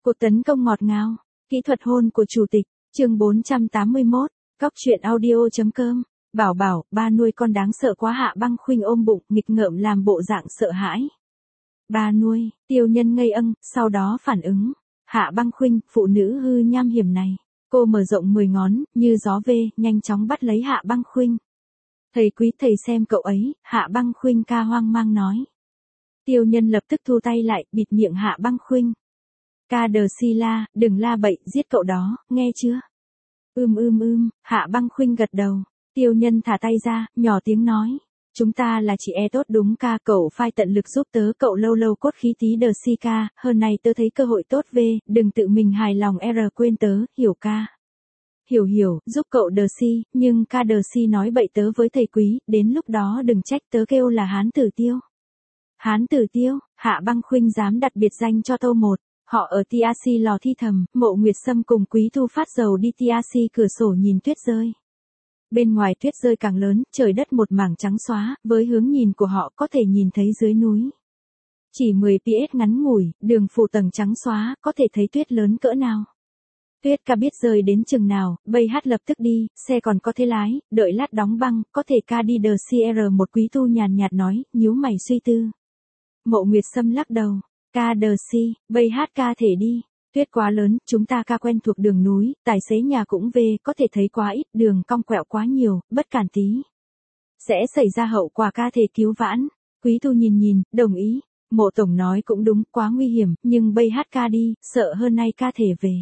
Cuộc tấn công ngọt ngào, kỹ thuật hôn của chủ tịch, chương 481, Cóc truyện audio.com. Bảo bảo, ba nuôi con đáng sợ quá. Hạ Băng Khuynh ôm bụng, nghịch ngợm làm bộ dạng sợ hãi. Ba nuôi, Tiêu Nhân ngây âng, sau đó phản ứng. Hạ Băng Khuynh, phụ nữ hư nham hiểm này. Cô mở rộng 10 ngón, như gió về, nhanh chóng bắt lấy Hạ Băng Khuynh. Thầy quý thầy xem cậu ấy, Hạ Băng Khuynh ca hoang mang nói. Tiêu Nhân lập tức thu tay lại, bịt miệng Hạ Băng Khuynh. Ca đờ si la, đừng la bậy, giết cậu đó, nghe chưa? Hạ Băng Khuynh gật đầu. Tiêu Nhân thả tay ra, nhỏ tiếng nói. Chúng ta là chị e tốt đúng ca, cậu phải tận lực giúp tớ, cậu lâu lâu cốt khí tí đờ si ca, hơn này tớ thấy cơ hội tốt về, đừng tự mình hài lòng quên tớ, hiểu ca. Hiểu, giúp cậu đờ si, nhưng ca đờ si nói bậy tớ với thầy quý, đến lúc đó đừng trách tớ kêu là Hán Tử Tiêu. Hán Tử Tiêu, Hạ Băng Khuynh dám đặt biệt danh cho Tô Một. Họ ở TRC lò thi thầm, Mộ Nguyệt Sâm cùng Quý Thu phát dầu đi TRC cửa sổ nhìn tuyết rơi. Bên ngoài tuyết rơi càng lớn, trời đất một mảng trắng xóa, với hướng nhìn của họ có thể nhìn thấy dưới núi. Chỉ 10 PS ngắn ngủi, đường phủ tầng trắng xóa, có thể thấy tuyết lớn cỡ nào. Tuyết ca biết rơi đến chừng nào, bây hát lập tức đi, xe còn có thể lái, đợi lát đóng băng, có thể ca đi đờ CR. Một Quý Thu nhàn nhạt nói, nhíu mày suy tư. Mộ Nguyệt Sâm lắc đầu. Ca đờ si, bây hát ca thể đi. Tuyết quá lớn, chúng ta ca quen thuộc đường núi, tài xế nhà cũng về, có thể thấy quá ít, đường cong quẹo quá nhiều, bất cản tí. Sẽ xảy ra hậu quả, ca thể cứu vãn. Quý Thu nhìn, đồng ý. Mộ tổng nói cũng đúng, quá nguy hiểm, nhưng bây hát ca đi, sợ hơn nay ca thể về.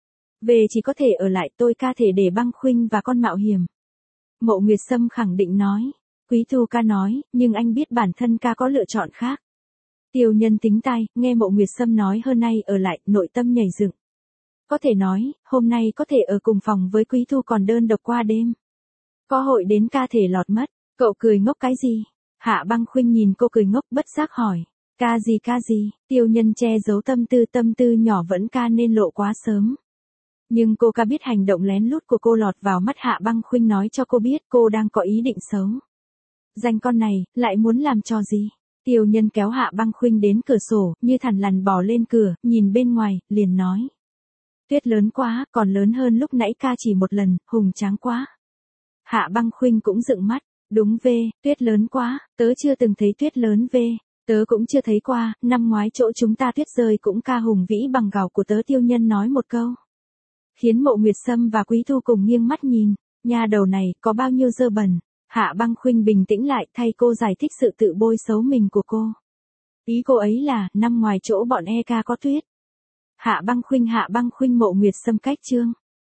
Về chỉ có thể ở lại, tôi ca thể để Băng Khuynh và con mạo hiểm. Mộ Nguyệt Sâm khẳng định nói. Quý Thu ca nói, nhưng anh biết bản thân ca có lựa chọn khác. Tiêu Nhân tính tai, nghe Mộ Nguyệt Sâm nói hơn nay ở lại, nội tâm nhảy dựng. Có thể nói, hôm nay có thể ở cùng phòng với Quý Thu còn đơn độc qua đêm. Có hội đến ca thể lọt mất, cậu cười ngốc cái gì? Hạ Băng Khuynh nhìn cô cười ngốc bất giác hỏi. Ca gì? Tiêu Nhân che giấu tâm tư nhỏ vẫn ca nên lộ quá sớm. Nhưng cô ca biết hành động lén lút của cô lọt vào mắt Hạ Băng Khuynh nói cho cô biết cô đang có ý định xấu. Danh con này, lại muốn làm trò gì? Tiêu Nhân kéo Hạ Băng Khuynh đến cửa sổ, như thằn lằn bò lên cửa, nhìn bên ngoài, liền nói. Tuyết lớn quá, còn lớn hơn lúc nãy ca chỉ một lần, hùng tráng quá. Hạ Băng Khuynh cũng dựng mắt, đúng về, tuyết lớn quá, tớ chưa từng thấy tuyết lớn về, tớ cũng chưa thấy qua, năm ngoái chỗ chúng ta tuyết rơi cũng ca hùng vĩ bằng gạo của tớ. Tiêu Nhân nói một câu. Khiến Mộ Nguyệt Sâm và Quý Thu cùng nghiêng mắt nhìn, nha đầu này, có bao nhiêu dơ bẩn. Hạ Băng Khuynh bình tĩnh lại, thay cô giải thích sự tự bôi xấu mình của cô. Ý cô ấy là, năm ngoài chỗ bọn ca có tuyết. Hạ Băng Khuynh Mộ Nguyệt Sâm cách chương.